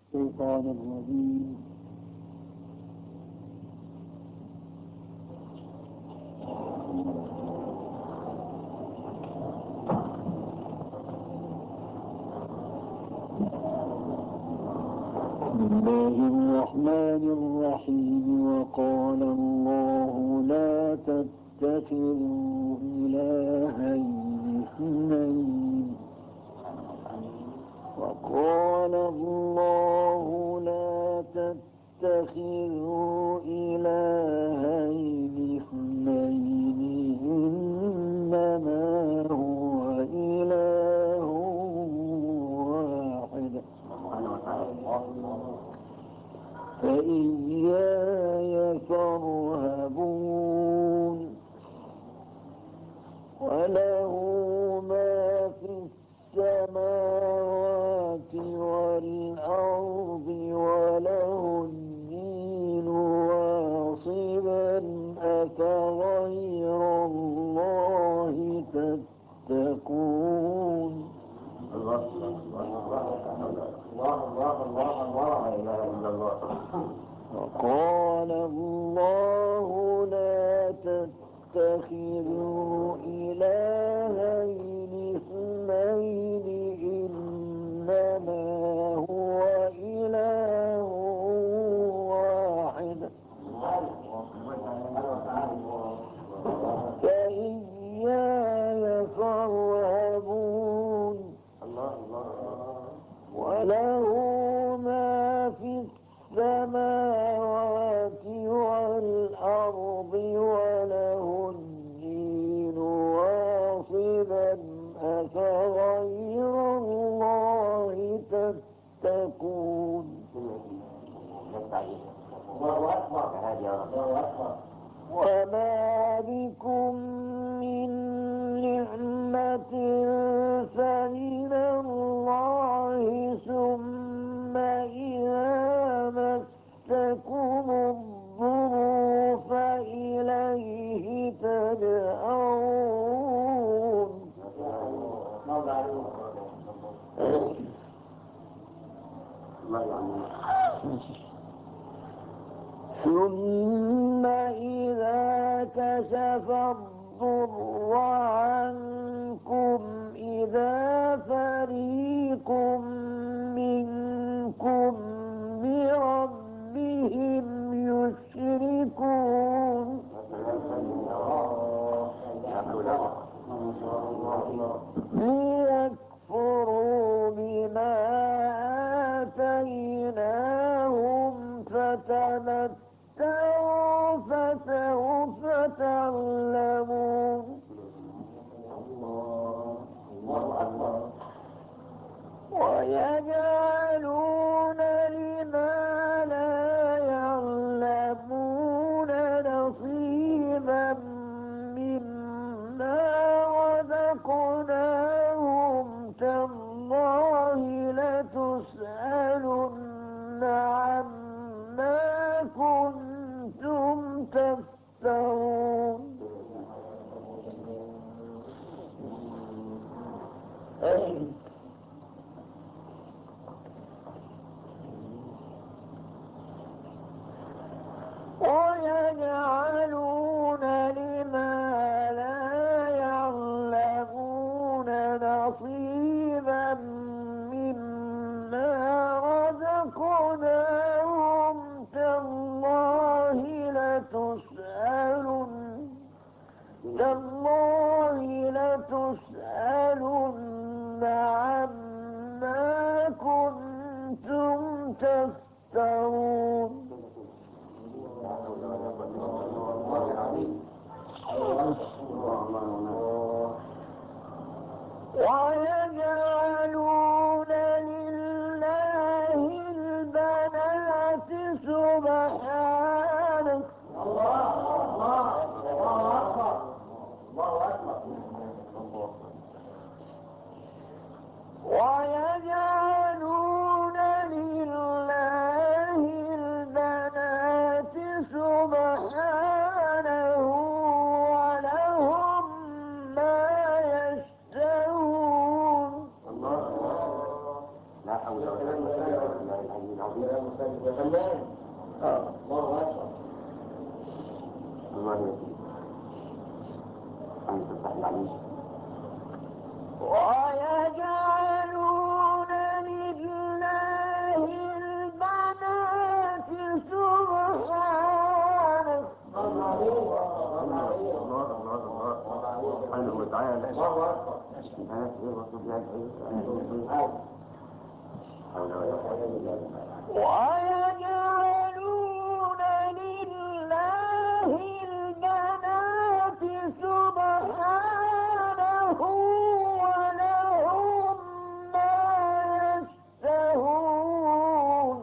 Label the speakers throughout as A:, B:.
A: الشيطان الرجيم. بسم الله الرحمن الرحيم. وقال الله لا تتخذوا إلهين اثنين. وقال الله لا تتخذوا إلهين اثنين إنما هو إله واحد فإياي فارهبون. وله ما في السماوات والأرض وله الدين واصبا أفغير الله تتقون. وقال الله لا تتخذوا إلهين اثنين إنما هو إله واحد فإياي فارهبون. وله ما في السماوات والأرض وله الدين واصبا أفغير الله تتقون. وما بكم من نعمة فمن الله ثم إذا مسكم الضر فإليه تجأرون. ثم إذا كشف الضر عنكم إذا فريق منكم بربهم يشركون. ليكفروا بما آتيناهم فتمتعوا فسوف تعلمون. ويجعلون لما لا يعلمون نصيبا مما رزقناهم تالله لتسألن عما كنتم تفترون. ويجعلون لما لا يعلمون نصيبا مما رزقناهم تالله لتسألن عما كنتم تفترون. ويجعلون لله البنات سبحانه. ويجعلون لله
B: الله أكبر. الله يكفيك. أنت فتح العليم.
A: ويجعلون لله البنات سبحانه.
B: الله سبحانه وتعالى. الله أكبر.
A: ويجعلون لله البنات سبحانه ولهم ما يشتهون.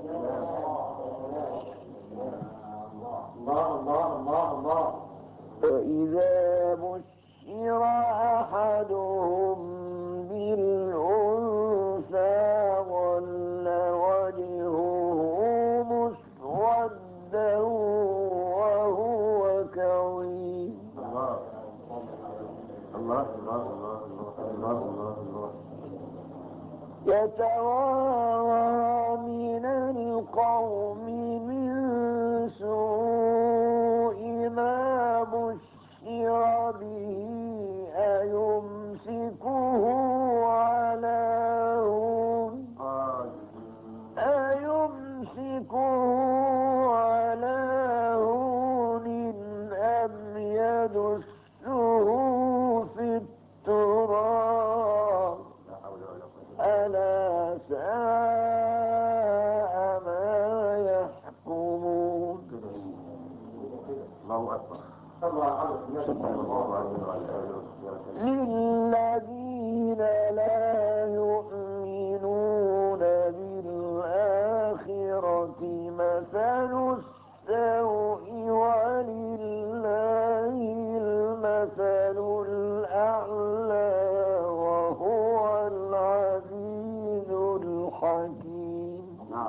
B: الله.
A: فإذا بشر أحدهم بالأنثى ظل وجهه مسودا وهو كظيم.
B: الله.
A: يتوارى من القوم من سوء ما بشر به أيمسكه على هون أم يدسه في التراب ألا ساء ما يحكمون.
B: الله أكبر.
A: للذين لا يؤمنون بالآخرة مثل السوء ولله المثل الأعلى وهو العزيز الحكيم.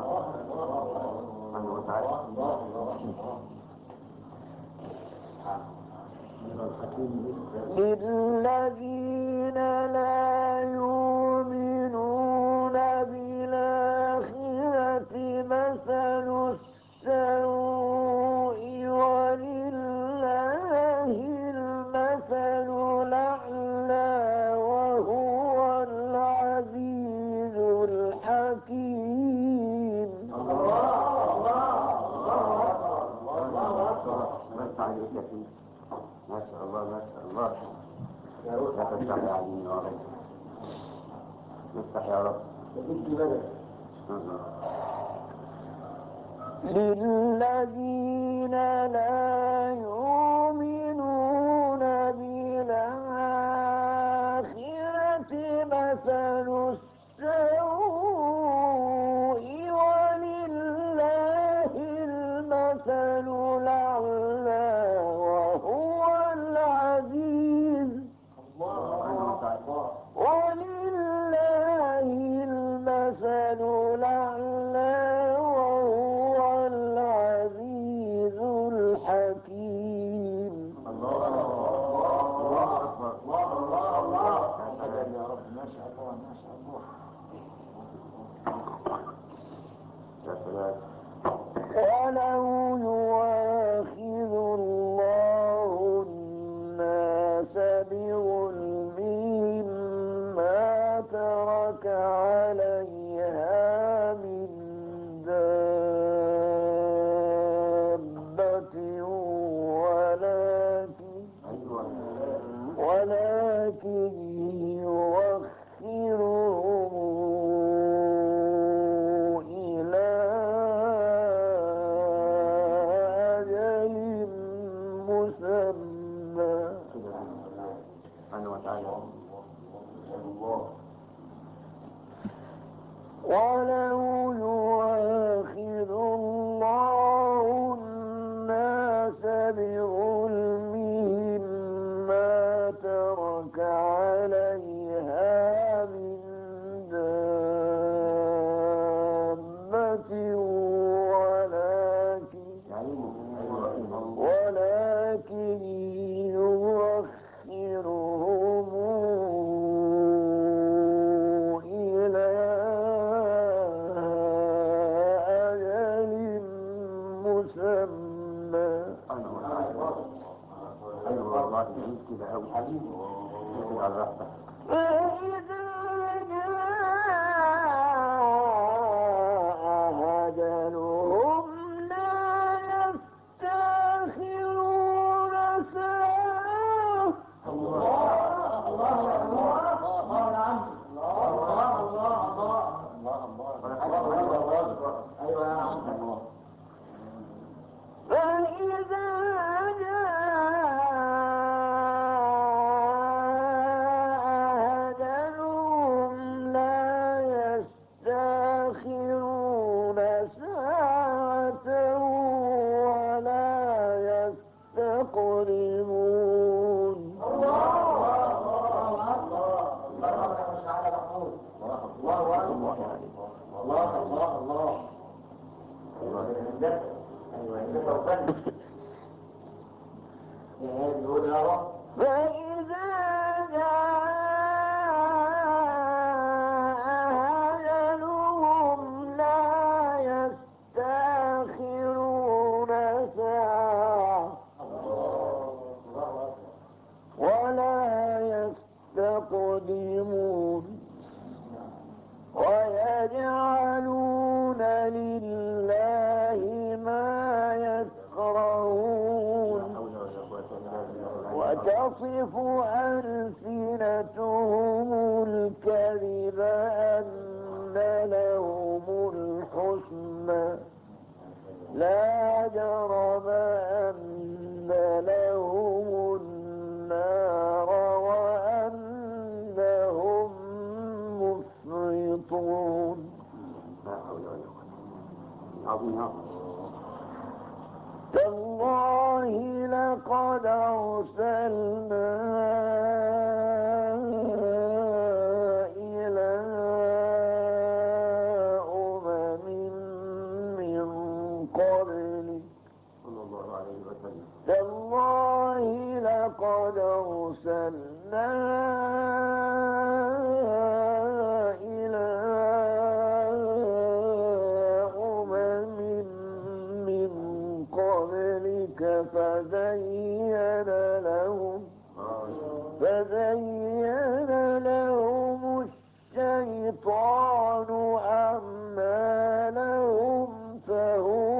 A: للذين لا يؤمنون بالآخرة مثل السوء ولله المثل الأعلى وهو العزيز الحكيم.
B: ما شاء الله. يا رب تفتح يا عين يا رب. افتح يا رب.
A: للذين لا يؤمنون بالآخرة مثل السوء ولله المثل الأعلى وهو العزيز. ولله المثل الأعلى وهو العزيز الحكيم.
B: الله يعيد كده أو حبيبي على راحتك.
A: فإذا أجلهم لا يستأخرون ساعة. فإذا أجلهم لا يستأخرون ساعة ولا يستقدمون. فإذا أجلهم لا يستأخرون ساعة ولا يستقدمون. ويجعلون لله ما يكرهون وتصف ألسنتهم الكذب أن لهم الحسنى لا جرم أن لهم النار وأنهم مفرطون. تالله لقد أرسلنا إلى أمم من قبلك تالله لقد أرسلنا إلى أمم من قبلك فزين لهم الشيطان أعمالهم فهو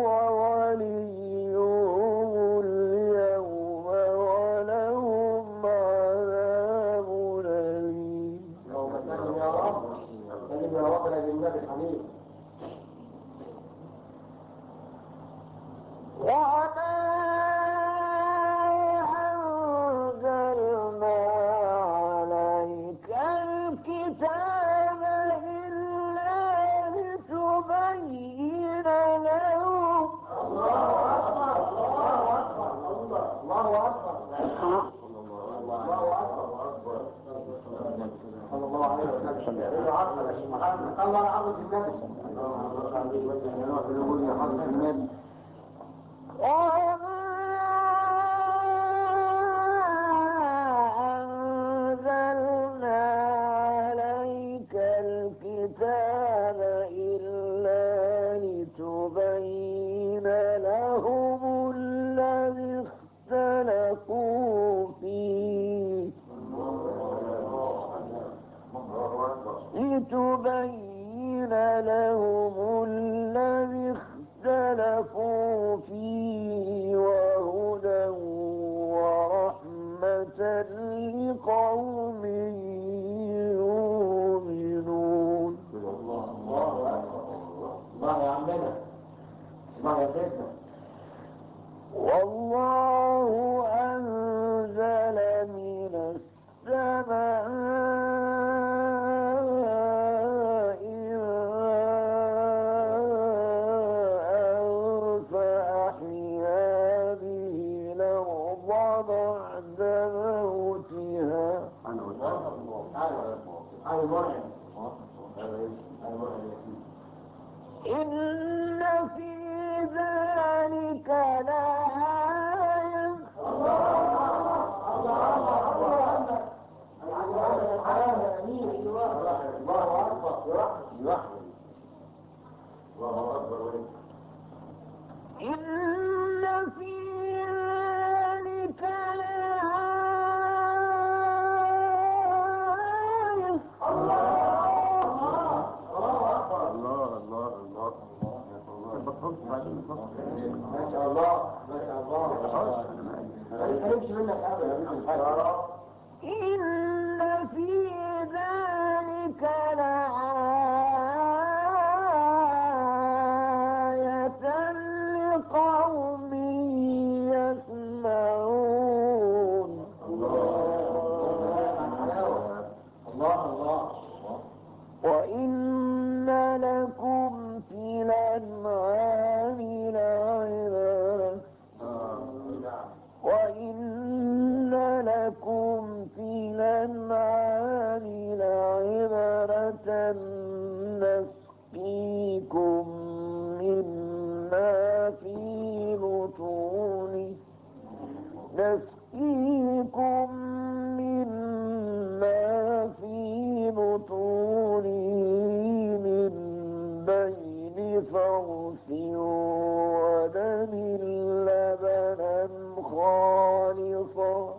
A: وليهم اليوم ولهم عذاب أليم.
B: يا رب سلم يا رب للنبي الحميد.
A: وما أنزلنا عليك الكتاب إلا لتبين لهم.
B: الله أكبر الله أكبر الله أكبر صلى الله عليه وسلم. الله عظم النبي
A: وما أنزلنا عليك الكتاب إلا لتبين لهم الذي اختلفوا فيه وهدى ورحمة لقوم يؤمنون.
B: الله يا عمنا الله يا سيدنا.
A: والله أنزل من السماء فأحيا به الأرض بعد موتها. إن في ذلك لآية. إن في ذلك لآية
B: ما شاء الله ما شاء الله ما يتكلمش منك ابدا.
A: إن في ذلك لآية لقوم يسمعون.
B: الله
A: وإن لكم في الأنعام لعبرة وإن لكم في الأنعام لعبرة نسقيكم مما في بطونه من بين فرث ودم لبنا خالصا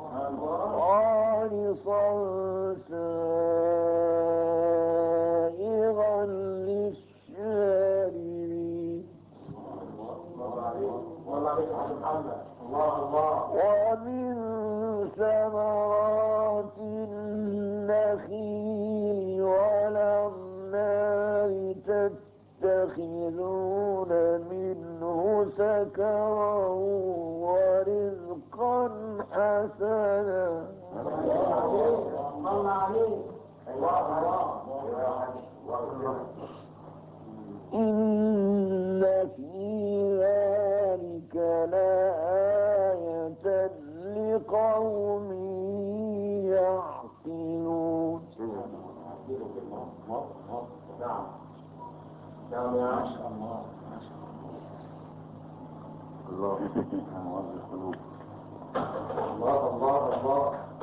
A: سائغا للشاربين. ومن ثمرات النخيل والأعناب تتخذون منه سكرا ورزقا حسنا. إن في ذلك لآية لقوم يعقلون.
B: نعم يا ما شاء الله الله الله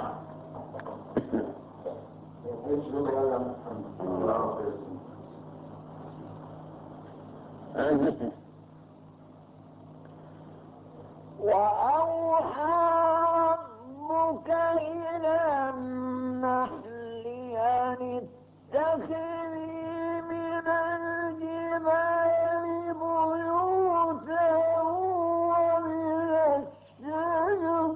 A: وأوحى ربك إلى النحل أن اتخذي من الجبال بيوتا ومن الشجر.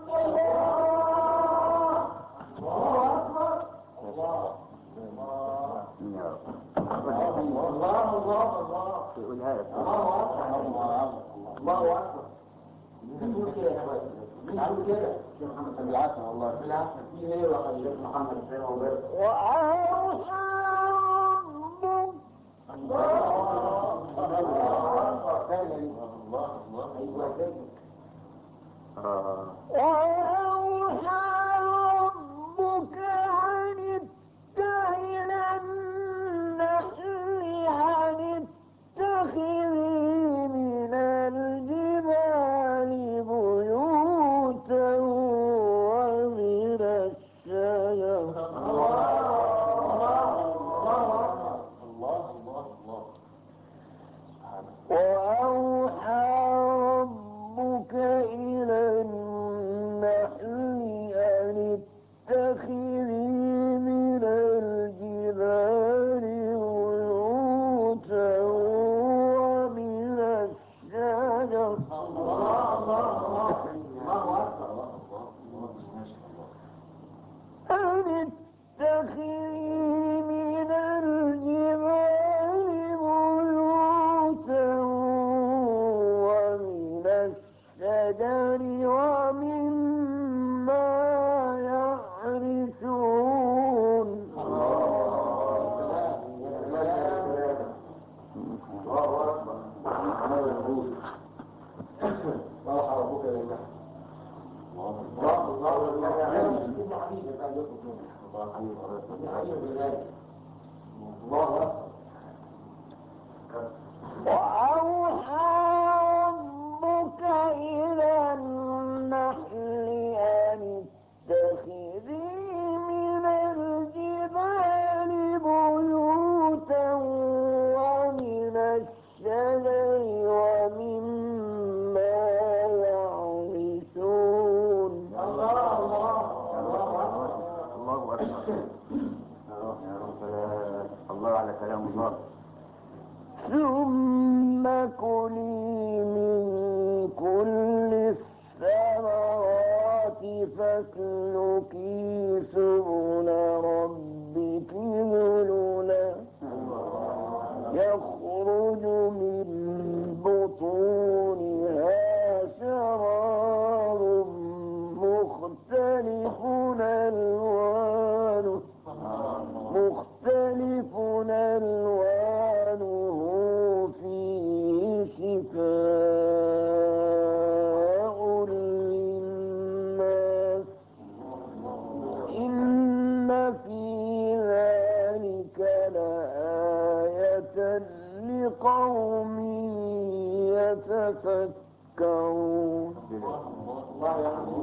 B: الله أكبر. بنقول كده يا اخوان، بنقول كده شيخ محمد بالعسل والله بالعسل في ايه يا شيخ محمد خير وبركه.
A: وأوحى ربك وأوحى ربك أن اتخذ النحل أن اتخذي من الجبال بيوتا ومن الشجر. وأوحى ربك إلى النحل أن اتخذي من الجبال بيوتا ومن الشجر. أن اتخذي من الجبال بيوتا ومن الشجر ومما يعرشون. وأوحى ربك إلى النحل أن اتخذي من الجبال بيوتا ومن الشجر ومما يعرشون.
B: الله على كلام الله.
A: ثم يتفكرون
B: الله يا حبيبي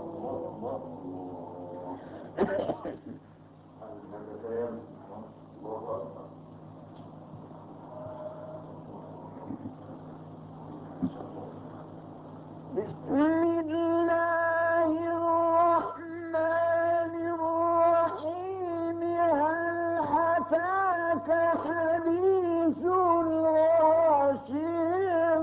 A: بسم الله الرحمن الرحيم هل أتاك حديث الغاشية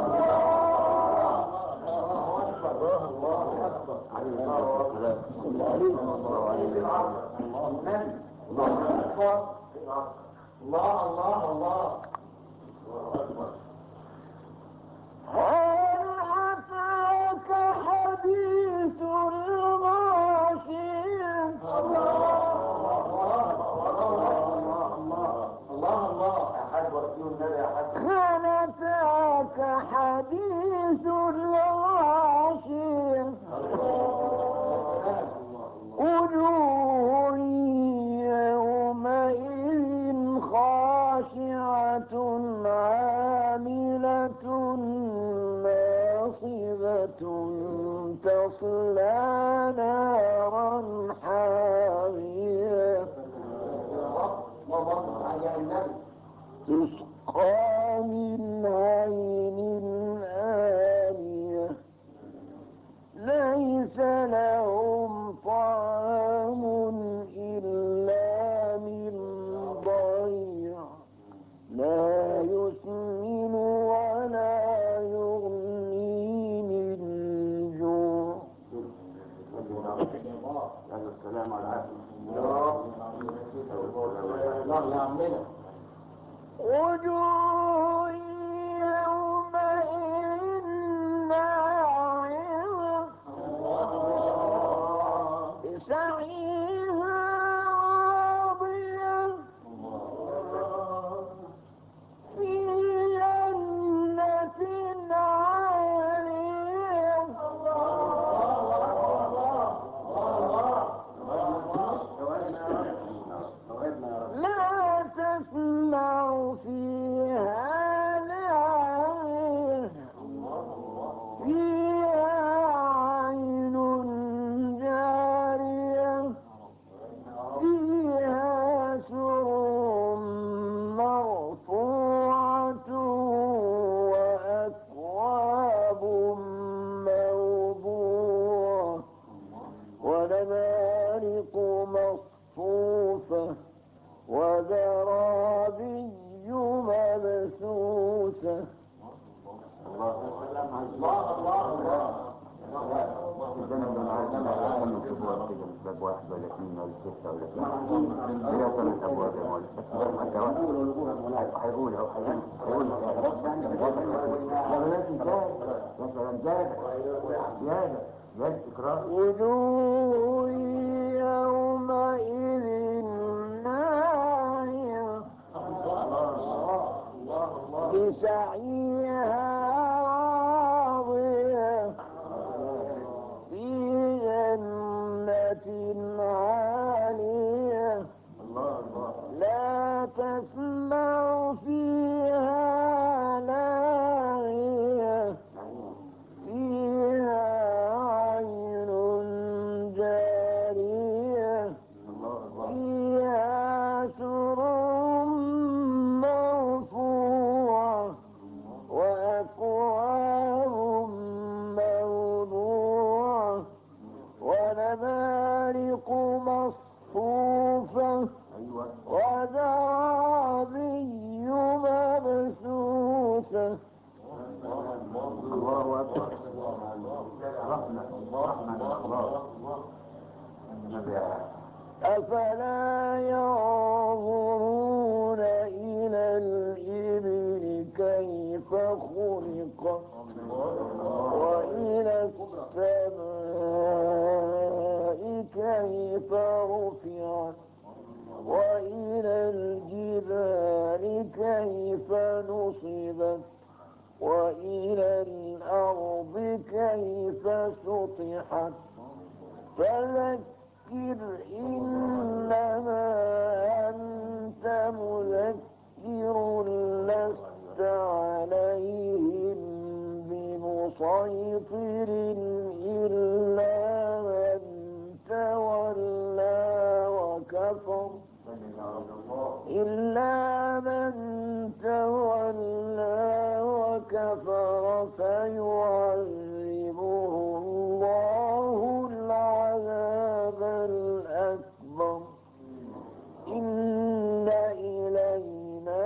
A: هل أتاك حديث الغاشية هل أتاك حديث الغاشية وجوه يومئذ خاشعة عاملة ناصبة تصلى نارا حامية تسقى من عين آنية ليس لهم طعام إلا من ضريع لا يسمن ولا يغني من جوع
B: السلام عليكم
A: وجوه يومئذ ناعمة لسعيها راضية في جنة عالية لا تسمع فيها لغو فيها عين جارية فيها سرر مرفوعة وأكواب موضوعة ونمارق مصفوفة وزرابي مبثوثة
C: باب واحد ولا اثنين ولا ستة ولا سبعة إلى 3 أبواب هيقول زيادة إكرار
A: وجوه يومئذ ناعمة لسعيها راضية في جنة عالية لا تسمع فيها لاغية فيها عين جارية فيها سرر مرفوعة وأكواب موضوعة ونمارق مصفوفة وزرابي مبثوثة
C: الله أكبر رحمة الله
A: أفلا ينظرون إلى الإبل كيف خلقت وإلى السماء كيف رفعت وإلى الجبال كيف نصبت وإلى الأرض كيف سطحت فذكر إنما أنت مذكر لست عليهم مسيطر إلا من تولى وكفر فيعذبه الله العذاب الأكبر إن إلينا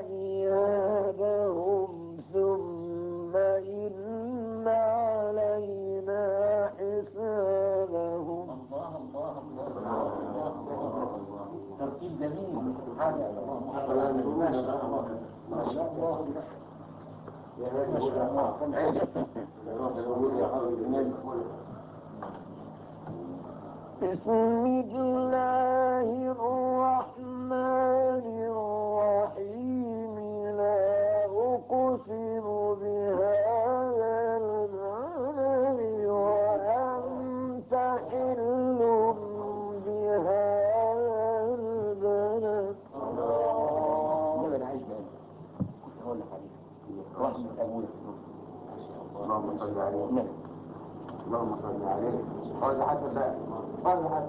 A: إيابهم ثم إن علينا حسابهم.
B: ترتيب جميل. هذا
A: بسم الله الرحمن الرحيم لا أقسم بهذا البلد وأنت حل بهذا البلد.
C: اللهم صل عليه. اللهم صل عليه. قال حسن بقى. قال حسن.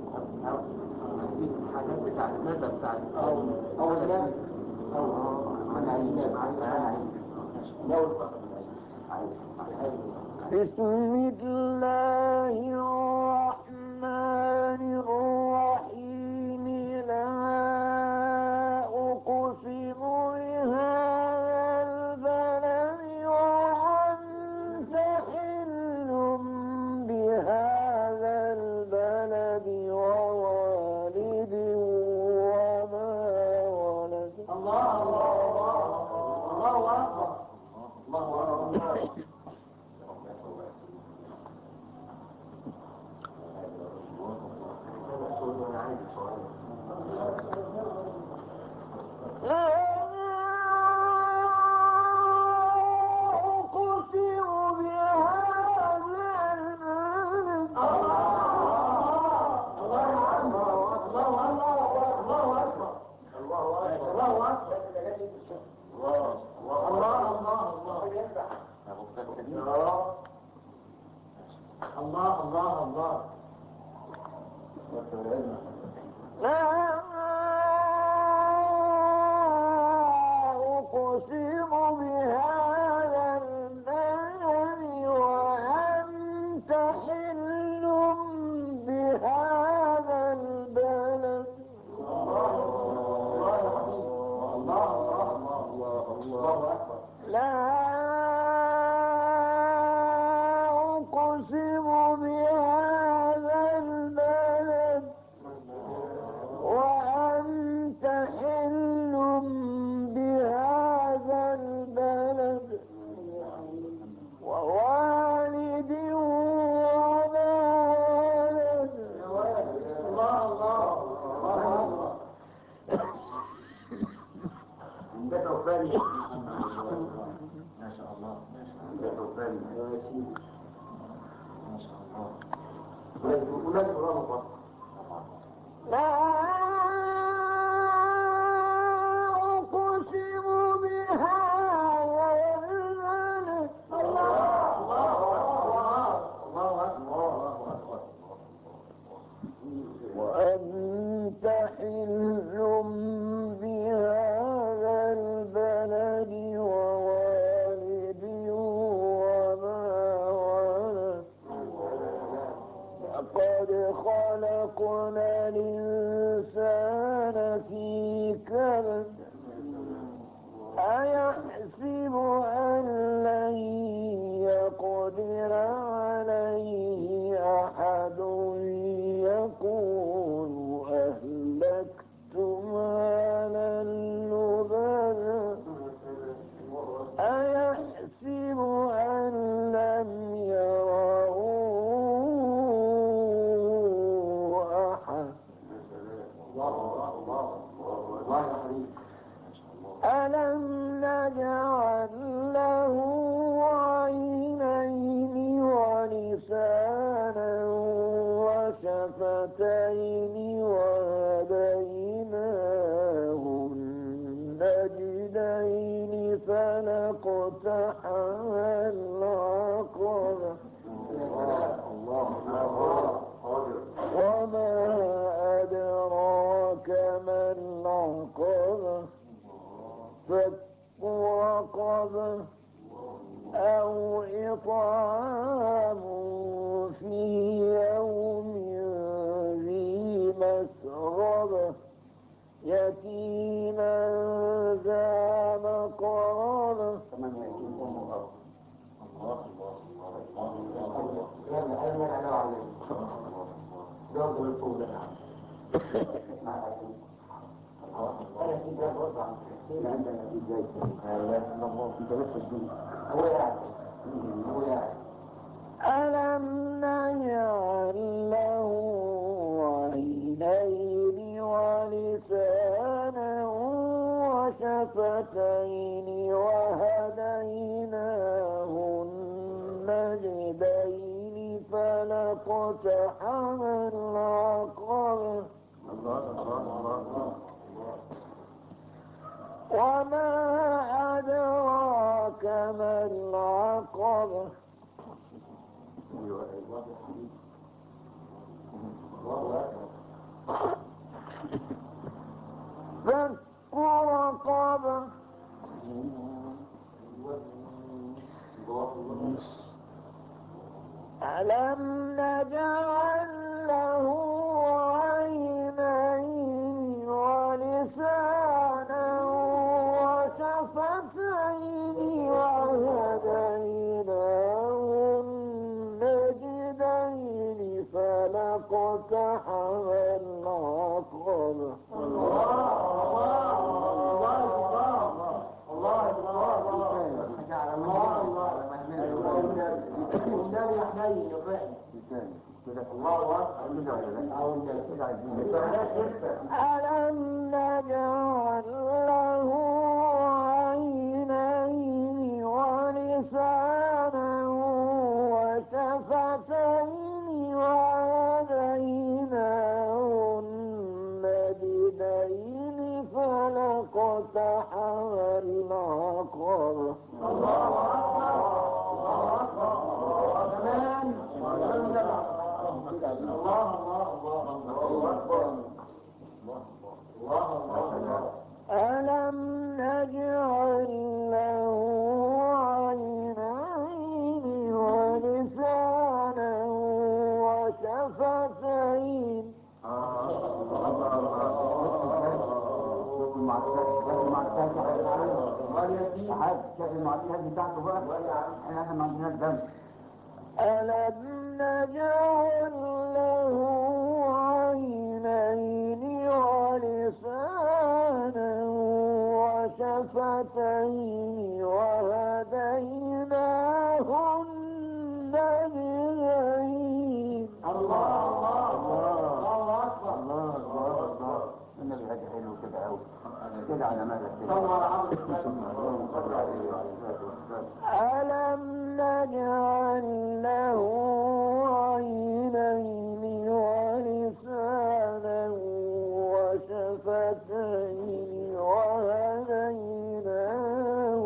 C: الحاجات بتاعت المادة بتاعت أول لا.
A: بسم الله الرحمن الرحيم لا أقسم بهذا البلد وأنت حل بهذا البلد ووالد وما ولد.
B: الله أكبر. الله أكبر.
A: لا أقسم بهذا البلد. لا أقسم بهذا البلد وأنت حل بهذا البلد. لا أقسم بهذا البلد وأنت حل بهذا البلد ووالد وما ولد.
C: ده توفاني. ما شاء الله. ده توفاني. ما شاء الله. ولاد قرآن الله.
A: لا أقسم بهذا البلد. وأنت حل بهذا البلد ووالد وما ولد. لقد خلقنا الإنسان في كبد أيحسب أن لن يقدر عليه أحد يقول أهلكت مالا لبدا أيحسب أن لم يره أحد. ألم نجعل له عينين ولسانا وشفتين وهديناه النجدين فلقد اقتحم العقبة وما أدراك ما العقبة فك رقبة أو إطعام في يوم ذي مسغبة يتيما ذا مقربة. ألم نجعل له عينين ولسانا وشفتين وهديناه النجدين فلاقتحم العقبة وما أدراك ما العقبة فك رقبة ألم نجعل له عينين ولسانا وشفتين وهديناه النجدين فلاقتحم العقبة ألم نجعل له عينين ولسانا وشفتين وهديناه النجدين فلاقتحم العقبة ألم نجعل له عينين ولسانا وشفتين ألم نجعل له عينين ولسانا وشفتين وهديناه النجدين
C: النبي هذا حلو كده قوي كده على مالك
A: ألم نجعل له عينين ولسانا وشفتين وهديناه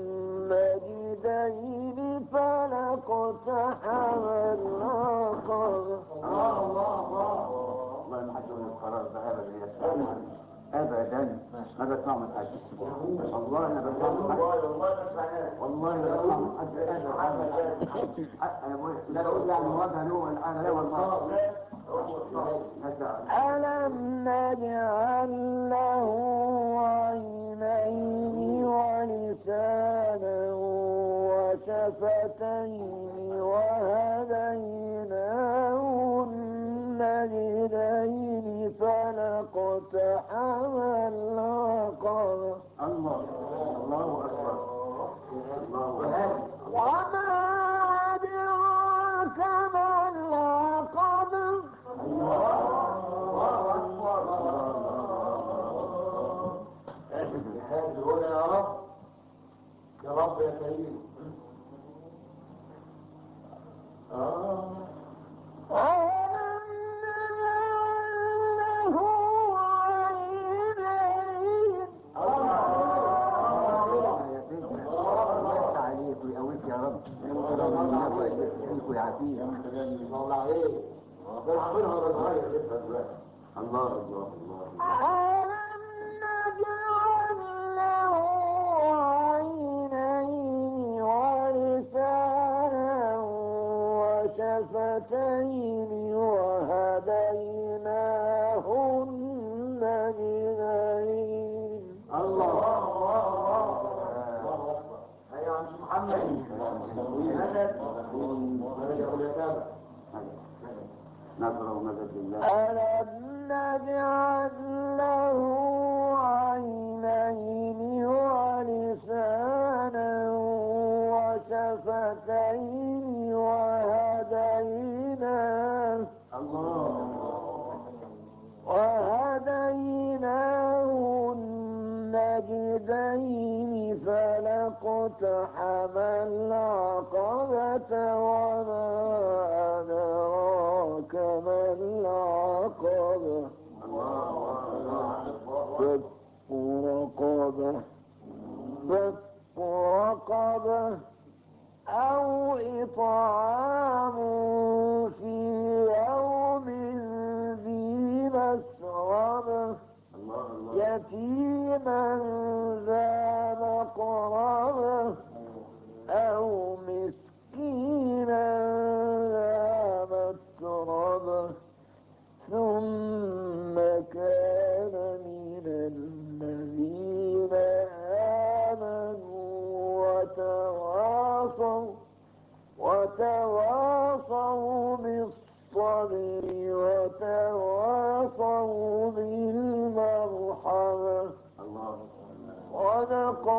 A: النجدين فلاقتحم العقبة
C: والله ما حد يقول القرار ده ابدا ما بسمع من حد والله انا بسمع من حد والله ما بسمع من حد انا بقول لا اقول يعني وجه له انا لا والله
A: ألم نجعل له عينين ولسانا وشفتين وهديناه النجدين فلاقتحم العقبة
C: الله اكبر
A: وما أدراك ما العقبة
B: يا رب يا كريم
C: يا رب الله يبارك ويعافيك
B: الله عليك منها ولا صغير لسه دلوقتي
C: الله الله الله
A: ألم نجعل له عينين ولسانا وشفتين وهديناه النجدين
B: الله ايوه يا محمد مدد يقول يا كابر
C: نظر ومدد الله
A: ألم نجعل له عينين ولسانا وشفتين وهديناه النجدين فلاقتحم العقبة وما أدراك ما العقبة فك رقبة أو إطعام في يوم ذي مسغبة يتيما ذا مقربة أو مسكينا ذا متربة ثم كان من الذين آمنوا وتواصوا بالصبر وتواصوا بالمرحمة صدق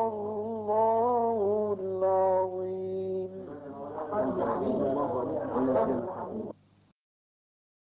A: الله العظيم.